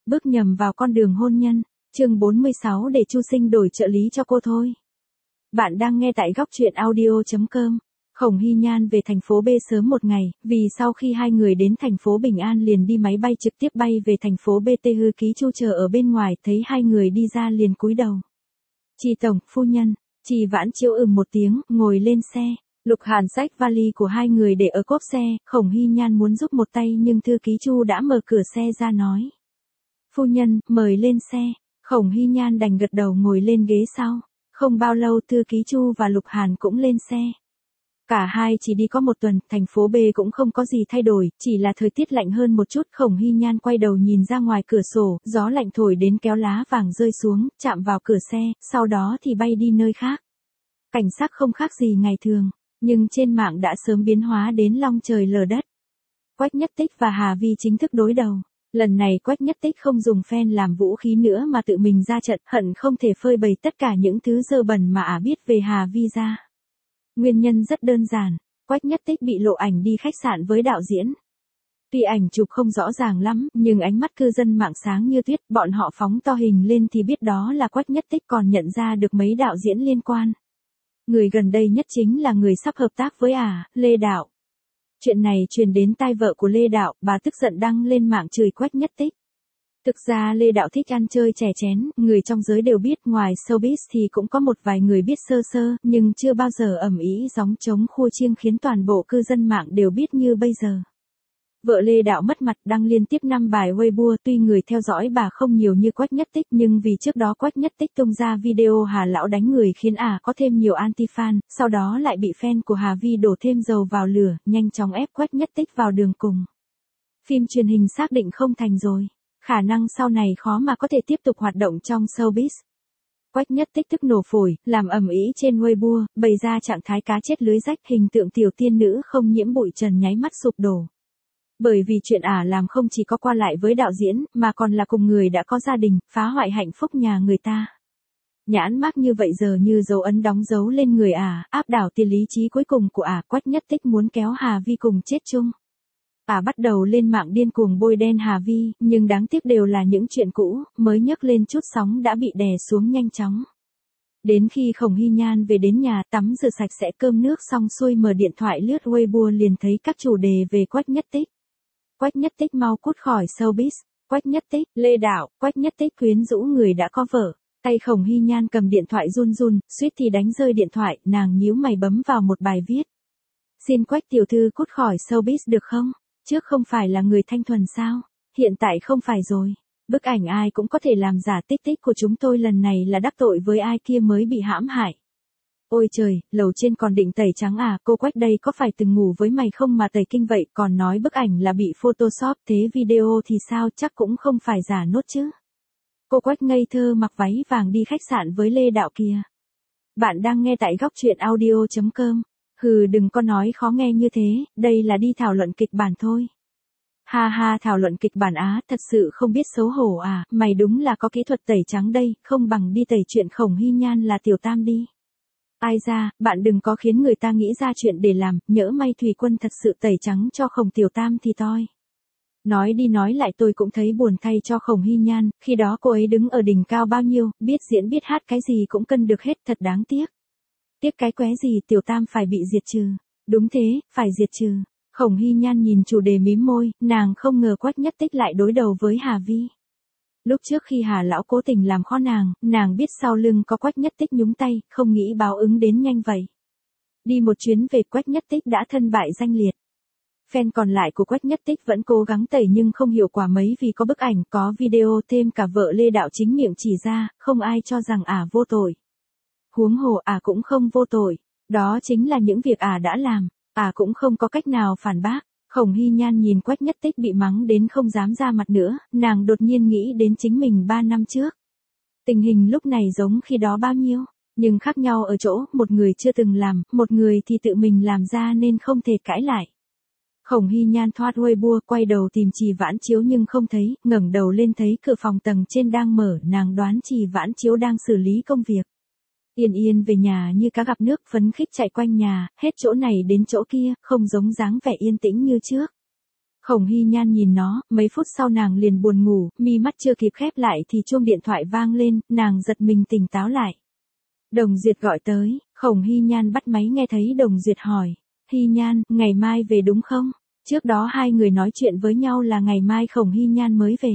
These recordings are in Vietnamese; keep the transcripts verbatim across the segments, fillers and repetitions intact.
Bước nhầm vào con đường hôn nhân, chương bốn mươi sáu để Chu Sinh đổi trợ lý cho cô thôi. Bạn đang nghe tại góc truyện audio chấm com. Khổng Hy Nhan về thành phố B sớm một ngày, vì sau khi hai người đến thành phố Bình An liền đi máy bay trực tiếp bay về thành phố B. Tê Hư Ký Chu chờ ở bên ngoài, thấy hai người đi ra liền cúi đầu. Chị tổng, phu nhân. Chị Vãn Chiếu ừm một tiếng, ngồi lên xe. Lục Hàn xách vali của hai người để ở cốp xe, Khổng Hy Nhan muốn giúp một tay nhưng thư ký Chu đã mở cửa xe ra nói. Phu nhân, mời lên xe. Khổng Hy Nhan đành gật đầu ngồi lên ghế sau. Không bao lâu thư ký Chu và Lục Hàn cũng lên xe. Cả hai chỉ đi có một tuần, thành phố B cũng không có gì thay đổi, chỉ là thời tiết lạnh hơn một chút. Khổng Hy Nhan quay đầu nhìn ra ngoài cửa sổ, gió lạnh thổi đến kéo lá vàng rơi xuống, chạm vào cửa xe, sau đó thì bay đi nơi khác. Cảnh sắc không khác gì ngày thường, nhưng trên mạng đã sớm biến hóa đến long trời lở đất. Quách Nhất Tích và Hà Vi chính thức đối đầu. Lần này Quách Nhất Tích không dùng fan làm vũ khí nữa mà tự mình ra trận, hận không thể phơi bày tất cả những thứ dơ bẩn mà ả biết về Hà Vi ra. Nguyên nhân rất đơn giản, Quách Nhất Tích bị lộ ảnh đi khách sạn với đạo diễn. Tuy ảnh chụp không rõ ràng lắm, nhưng ánh mắt cư dân mạng sáng như tuyết, bọn họ phóng to hình lên thì biết đó là Quách Nhất Tích, còn nhận ra được mấy đạo diễn liên quan. Người gần đây nhất chính là người sắp hợp tác với ả, Lê Đạo. Chuyện này truyền đến tai vợ của Lê Đạo, bà tức giận đăng lên mạng chửi Quách Nhất Tích. Thực ra Lê Đạo thích ăn chơi chè chén, người trong giới đều biết, ngoài showbiz thì cũng có một vài người biết sơ sơ, nhưng chưa bao giờ ầm ĩ gióng trống khua chiêng khiến toàn bộ cư dân mạng đều biết như bây giờ. Vợ Lê Đạo mất mặt đăng liên tiếp năm bài Weibo, tuy người theo dõi bà không nhiều như Quách Nhất Tích nhưng vì trước đó Quách Nhất Tích tung ra video Hà Lão đánh người khiến ả có thêm nhiều anti-fan, sau đó lại bị fan của Hà Vi đổ thêm dầu vào lửa, nhanh chóng ép Quách Nhất Tích vào đường cùng. Phim truyền hình xác định không thành rồi, khả năng sau này khó mà có thể tiếp tục hoạt động trong showbiz. Quách Nhất Tích tức nổ phổi, làm ầm ĩ trên Weibo, bày ra trạng thái cá chết lưới rách, hình tượng tiểu tiên nữ không nhiễm bụi trần nháy mắt sụp đổ. Bởi vì chuyện ả làm không chỉ có qua lại với đạo diễn, mà còn là cùng người đã có gia đình, phá hoại hạnh phúc nhà người ta. Nhãn mác như vậy giờ như dấu ấn đóng dấu lên người ả, áp đảo tiền lý trí cuối cùng của ả. Quách Nhất Tích muốn kéo Hà Vi cùng chết chung. Ả bắt đầu lên mạng điên cuồng bôi đen Hà Vi, nhưng đáng tiếc đều là những chuyện cũ, mới nhấc lên chút sóng đã bị đè xuống nhanh chóng. Đến khi Khổng Hy Nhan về đến nhà, tắm rửa sạch sẽ cơm nước xong xuôi, mở điện thoại lướt Weibo liền thấy các chủ đề về Quách Nhất Tích. Quách Nhất Tích mau cút khỏi showbiz. Quách Nhất Tích, Lê Đạo, Quách Nhất Tích quyến rũ người đã có vợ. Tay Khổng Hy Nhan cầm điện thoại run run, suýt thì đánh rơi điện thoại, nàng nhíu mày bấm vào một bài viết. Xin Quách tiểu thư cút khỏi showbiz được không? Trước không phải là người thanh thuần sao? Hiện tại không phải rồi. Bức ảnh ai cũng có thể làm giả, Tích Tích của chúng tôi lần này là đắc tội với ai kia mới bị hãm hại. Ôi trời, lầu trên còn định tẩy trắng à, cô Quách đây có phải từng ngủ với mày không mà tẩy kinh vậy, còn nói bức ảnh là bị photoshop, thế video thì sao, chắc cũng không phải giả nốt chứ. Cô Quách ngây thơ mặc váy vàng đi khách sạn với Lê Đạo kìa. Bạn đang nghe tại góc truyện audio chấm com. Hừ, đừng có nói khó nghe như thế, đây là đi thảo luận kịch bản thôi. Ha ha, thảo luận kịch bản á, thật sự không biết xấu hổ à, mày đúng là có kỹ thuật tẩy trắng đây, không bằng đi tẩy chuyện Khổng Hy Nhan là tiểu tam đi. Ai ra, bạn đừng có khiến người ta nghĩ ra chuyện để làm, nhỡ may Thùy Quân thật sự tẩy trắng cho Khổng tiểu tam thì toi. Nói đi nói lại tôi cũng thấy buồn thay cho Khổng Hy Nhan, khi đó cô ấy đứng ở đỉnh cao bao nhiêu, biết diễn biết hát cái gì cũng cân được hết, thật đáng tiếc. Tiếc cái qué gì, tiểu tam phải bị diệt trừ. Đúng thế, phải diệt trừ. Khổng Hy Nhan nhìn chủ đề mím môi, nàng không ngờ Quách Nhất Tích lại đối đầu với Hà Vi. Lúc trước khi Hà Lão cố tình làm khó nàng, nàng biết sau lưng có Quách Nhất Tích nhúng tay, không nghĩ báo ứng đến nhanh vậy. Đi một chuyến về, Quách Nhất Tích đã thân bại danh liệt. Fan còn lại của Quách Nhất Tích vẫn cố gắng tẩy nhưng không hiệu quả mấy, vì có bức ảnh, có video, thêm cả vợ Lê Đạo chính miệng chỉ ra, không ai cho rằng ả vô tội. Huống hồ ả cũng không vô tội, đó chính là những việc ả đã làm, ả cũng không có cách nào phản bác. Khổng Hy Nhan nhìn Quách Nhất Tích bị mắng đến không dám ra mặt nữa, nàng đột nhiên nghĩ đến chính mình ba năm trước. Tình hình lúc này giống khi đó bao nhiêu, nhưng khác nhau ở chỗ, một người chưa từng làm, một người thì tự mình làm ra nên không thể cãi lại. Khổng Hy Nhan thoát Weibo, quay đầu tìm Trì Vãn Chiếu nhưng không thấy, ngẩng đầu lên thấy cửa phòng tầng trên đang mở, nàng đoán Trì Vãn Chiếu đang xử lý công việc. Yên Yên về nhà như cá gặp nước, phấn khích chạy quanh nhà, hết chỗ này đến chỗ kia, không giống dáng vẻ yên tĩnh như trước. Khổng Hy Nhan nhìn nó, mấy phút sau nàng liền buồn ngủ, mi mắt chưa kịp khép lại thì chuông điện thoại vang lên, nàng giật mình tỉnh táo lại. Đồng Duyệt gọi tới, Khổng Hy Nhan bắt máy nghe thấy Đồng Duyệt hỏi, Hy Nhan, ngày mai về đúng không? Trước đó hai người nói chuyện với nhau là ngày mai Khổng Hy Nhan mới về.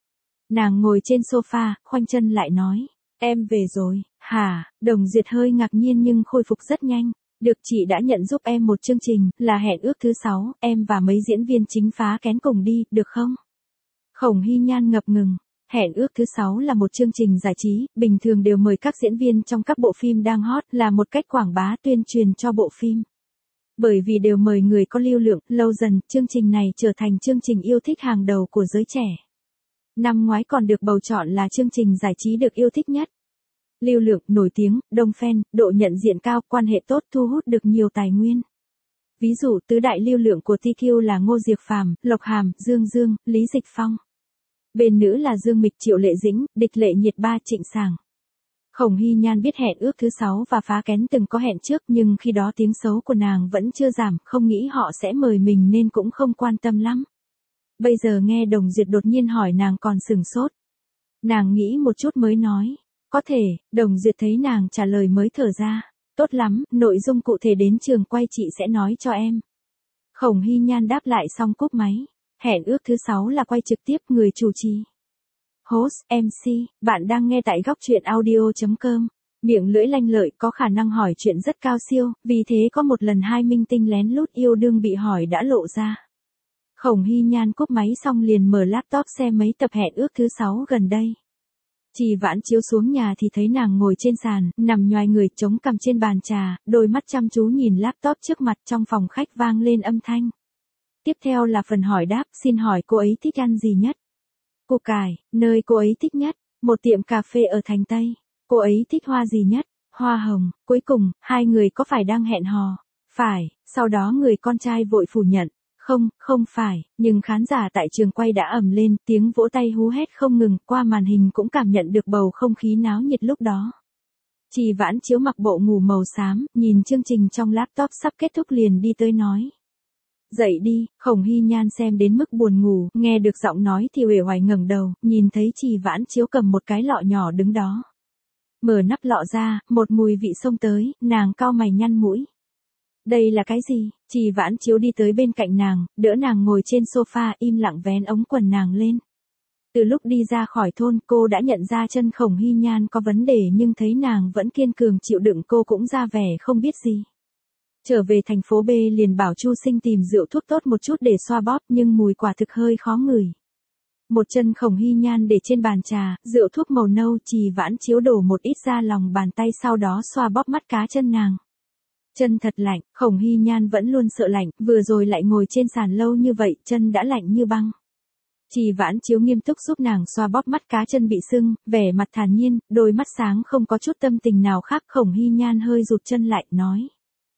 Nàng ngồi trên sofa, khoanh chân lại nói, em về rồi, hả? Đồng Duyệt hơi ngạc nhiên nhưng khôi phục rất nhanh. Được, chị đã nhận giúp em một chương trình, là Hẹn ước thứ sáu, em và mấy diễn viên chính phá kén cùng đi, được không? Khổng Hy Nhan ngập ngừng. Hẹn ước thứ sáu là một chương trình giải trí, bình thường đều mời các diễn viên trong các bộ phim đang hot, là một cách quảng bá tuyên truyền cho bộ phim. Bởi vì đều mời người có lưu lượng, lâu dần, chương trình này trở thành chương trình yêu thích hàng đầu của giới trẻ. Năm ngoái còn được bầu chọn là chương trình giải trí được yêu thích nhất. Lưu lượng, nổi tiếng, đông fan, độ nhận diện cao, quan hệ tốt, thu hút được nhiều tài nguyên. Ví dụ, tứ đại lưu lượng của tê quy là Ngô Diệc Phàm, Lộc Hàm, Dương Dương, Lý Dịch Phong. Bên nữ là Dương Mịch, Triệu Lệ Dĩnh, Địch Lệ Nhiệt Ba, Trịnh Sảng. Khổng Hy Nhan biết Hẹn ước thứ sáu và phá kén từng có hẹn trước nhưng khi đó tiếng xấu của nàng vẫn chưa giảm, không nghĩ họ sẽ mời mình nên cũng không quan tâm lắm. Bây giờ nghe Đồng Duyệt đột nhiên hỏi nàng còn sửng sốt. Nàng nghĩ một chút mới nói. Có thể, Đồng Duyệt thấy nàng trả lời mới thở ra. Tốt lắm, nội dung cụ thể đến trường quay chị sẽ nói cho em. Khổng Hy Nhan đáp lại xong cúp máy. Hẹn ước thứ sáu là quay trực tiếp, người chủ trì. Host, em xê, bạn đang nghe tại góc truyện audio chấm com. Miệng lưỡi lanh lợi có khả năng hỏi chuyện rất cao siêu, vì thế có một lần hai minh tinh lén lút yêu đương bị hỏi đã lộ ra. Khổng Hy Nhan cúp máy xong liền mở laptop xem mấy tập Hẹn ước thứ sáu gần đây. Trì Vãn Chiếu xuống nhà thì thấy nàng ngồi trên sàn, nằm nhoài người chống cằm trên bàn trà, đôi mắt chăm chú nhìn laptop trước mặt, trong phòng khách vang lên âm thanh. Tiếp theo là phần hỏi đáp, xin hỏi cô ấy thích ăn gì nhất? Củ cải, nơi cô ấy thích nhất, một tiệm cà phê ở thành Tây. Cô ấy thích hoa gì nhất? Hoa hồng. Cuối cùng, hai người có phải đang hẹn hò? Phải, sau đó người con trai vội phủ nhận. Không, không phải, nhưng khán giả tại trường quay đã ầm lên, tiếng vỗ tay hú hét không ngừng, qua màn hình cũng cảm nhận được bầu không khí náo nhiệt lúc đó. Trì Vãn Chiếu mặc bộ ngủ màu xám, nhìn chương trình trong laptop sắp kết thúc liền đi tới nói. Dậy đi. Khổng Hy Nhan xem đến mức buồn ngủ, nghe được giọng nói thì uể oải ngẩng đầu, nhìn thấy Trì Vãn Chiếu cầm một cái lọ nhỏ đứng đó. Mở nắp lọ ra, một mùi vị xông tới, nàng cau mày nhăn mũi. Đây là cái gì? Trì Vãn Chiếu đi tới bên cạnh nàng, đỡ nàng ngồi trên sofa, im lặng vén ống quần nàng lên. Từ lúc đi ra khỏi thôn, cô đã nhận ra chân Khổng Hy Nhan có vấn đề nhưng thấy nàng vẫn kiên cường chịu đựng, cô cũng ra vẻ không biết gì. Trở về thành phố B liền bảo Chu Sinh tìm rượu thuốc tốt một chút để xoa bóp nhưng mùi quả thực hơi khó ngửi. Một chân Khổng Hy Nhan để trên bàn trà, rượu thuốc màu nâu, Trì Vãn Chiếu đổ một ít ra lòng bàn tay sau đó xoa bóp mắt cá chân nàng. Chân thật lạnh, Khổng Hy Nhan vẫn luôn sợ lạnh, vừa rồi lại ngồi trên sàn lâu như vậy, chân đã lạnh như băng. Trì Vãn Chiếu nghiêm túc giúp nàng xoa bóp mắt cá chân bị sưng, vẻ mặt thản nhiên, đôi mắt sáng không có chút tâm tình nào khác. Khổng Hy Nhan hơi rụt chân lại, nói.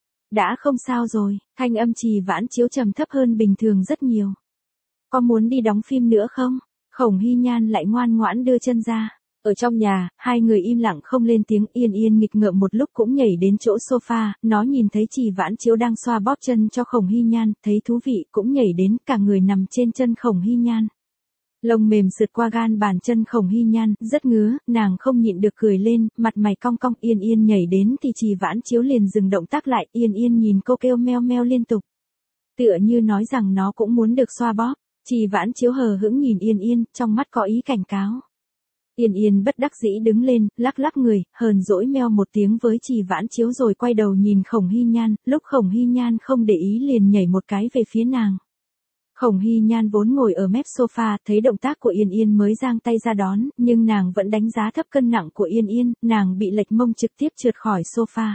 Đã không sao rồi, thanh âm Trì Vãn Chiếu trầm thấp hơn bình thường rất nhiều. Có muốn đi đóng phim nữa không? Khổng Hy Nhan lại ngoan ngoãn đưa chân ra. Ở trong nhà, hai người im lặng không lên tiếng. Yên Yên nghịch ngợm một lúc cũng nhảy đến chỗ sofa, nó nhìn thấy Trì Vãn Chiếu đang xoa bóp chân cho Khổng Hy Nhan, thấy thú vị cũng nhảy đến, cả người nằm trên chân Khổng Hy Nhan. Lông mềm sượt qua gan bàn chân Khổng Hy Nhan, rất ngứa, nàng không nhịn được cười lên, mặt mày cong cong. Yên Yên nhảy đến thì Trì Vãn Chiếu liền dừng động tác lại. Yên Yên nhìn cô kêu meo meo liên tục, tựa như nói rằng nó cũng muốn được xoa bóp. Trì Vãn Chiếu hờ hững nhìn Yên Yên, trong mắt có ý cảnh cáo. Yên Yên bất đắc dĩ đứng lên, lắc lắc người, hờn dỗi meo một tiếng với Trì Vãn Chiếu rồi quay đầu nhìn Khổng Hy Nhan, lúc Khổng Hy Nhan không để ý liền nhảy một cái về phía nàng. Khổng Hy Nhan vốn ngồi ở mép sofa, thấy động tác của Yên Yên mới giang tay ra đón, nhưng nàng vẫn đánh giá thấp cân nặng của Yên Yên, nàng bị lệch mông trực tiếp trượt khỏi sofa.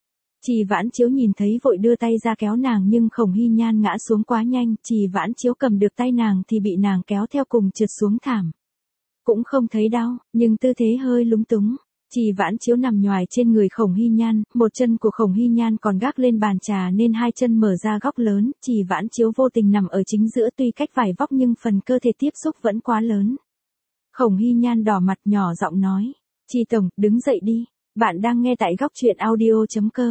Trì Vãn Chiếu nhìn thấy vội đưa tay ra kéo nàng nhưng Khổng Hy Nhan ngã xuống quá nhanh, Trì Vãn Chiếu cầm được tay nàng thì bị nàng kéo theo cùng trượt xuống thảm. Cũng không thấy đau, nhưng tư thế hơi lúng túng. Trì Vãn Chiếu nằm nhoài trên người Khổng Hy Nhan, một chân của Khổng Hy Nhan còn gác lên bàn trà nên hai chân mở ra góc lớn, Trì Vãn Chiếu vô tình nằm ở chính giữa, tuy cách vài vóc nhưng phần cơ thể tiếp xúc vẫn quá lớn. Khổng Hy Nhan đỏ mặt nhỏ giọng nói, Trì tổng, đứng dậy đi, bạn đang nghe tại góc truyện audio chấm com.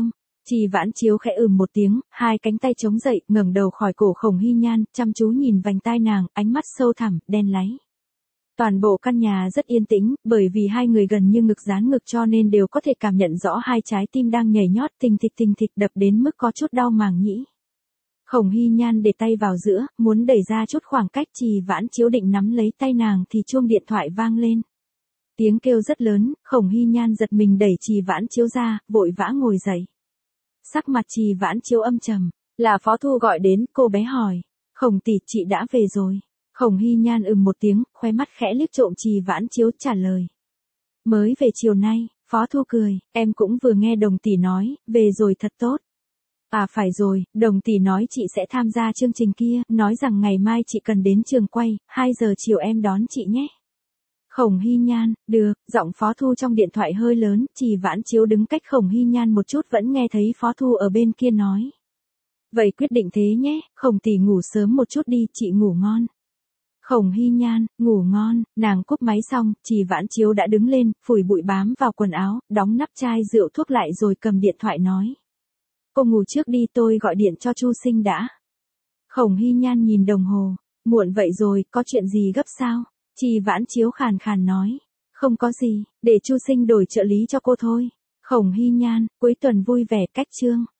Trì Vãn Chiếu khẽ ừm một tiếng, hai cánh tay chống dậy, ngẩng đầu khỏi cổ Khổng Hy Nhan, chăm chú nhìn vành tai nàng, ánh mắt sâu thẳm, đen láy. Toàn bộ căn nhà rất yên tĩnh, bởi vì hai người gần như ngực dán ngực cho nên đều có thể cảm nhận rõ hai trái tim đang nhảy nhót thình thịch thình thịch đập đến mức có chút đau màng nhĩ. Khổng Hy Nhan để tay vào giữa, muốn đẩy ra chút khoảng cách. Trì Vãn Chiếu định nắm lấy tay nàng thì chuông điện thoại vang lên. Tiếng kêu rất lớn, Khổng Hy Nhan giật mình đẩy Trì Vãn Chiếu ra, vội vã ngồi dậy. Sắc mặt Trì Vãn Chiếu âm trầm, là Phó Thu gọi đến, cô bé hỏi. Khổng tỷ, chị đã về rồi. Khổng Hy Nhan ừm một tiếng, khóe mắt khẽ liếc trộm Trì Vãn Chiếu trả lời. Mới về chiều nay. Phó Thu cười, em cũng vừa nghe Đồng tỷ nói, về rồi thật tốt. À phải rồi, Đồng tỷ nói chị sẽ tham gia chương trình kia, nói rằng ngày mai chị cần đến trường quay, hai giờ chiều em đón chị nhé. Khổng Hy Nhan, được, giọng Phó Thu trong điện thoại hơi lớn, Trì Vãn Chiếu đứng cách Khổng Hy Nhan một chút vẫn nghe thấy Phó Thu ở bên kia nói. Vậy quyết định thế nhé, Khổng tỷ ngủ sớm một chút đi, chị ngủ ngon. Khổng Hy Nhan, ngủ ngon, nàng cúp máy xong, Trì Vãn Chiếu đã đứng lên, phủi bụi bám vào quần áo, đóng nắp chai rượu thuốc lại rồi cầm điện thoại nói. Cô ngủ trước đi, tôi gọi điện cho Chu Sinh đã. Khổng Hy Nhan nhìn đồng hồ, muộn vậy rồi, có chuyện gì gấp sao? Trì Vãn Chiếu khàn khàn nói, không có gì, để Chu Sinh đổi trợ lý cho cô thôi. Khổng Hy Nhan, cuối tuần vui vẻ cách chương.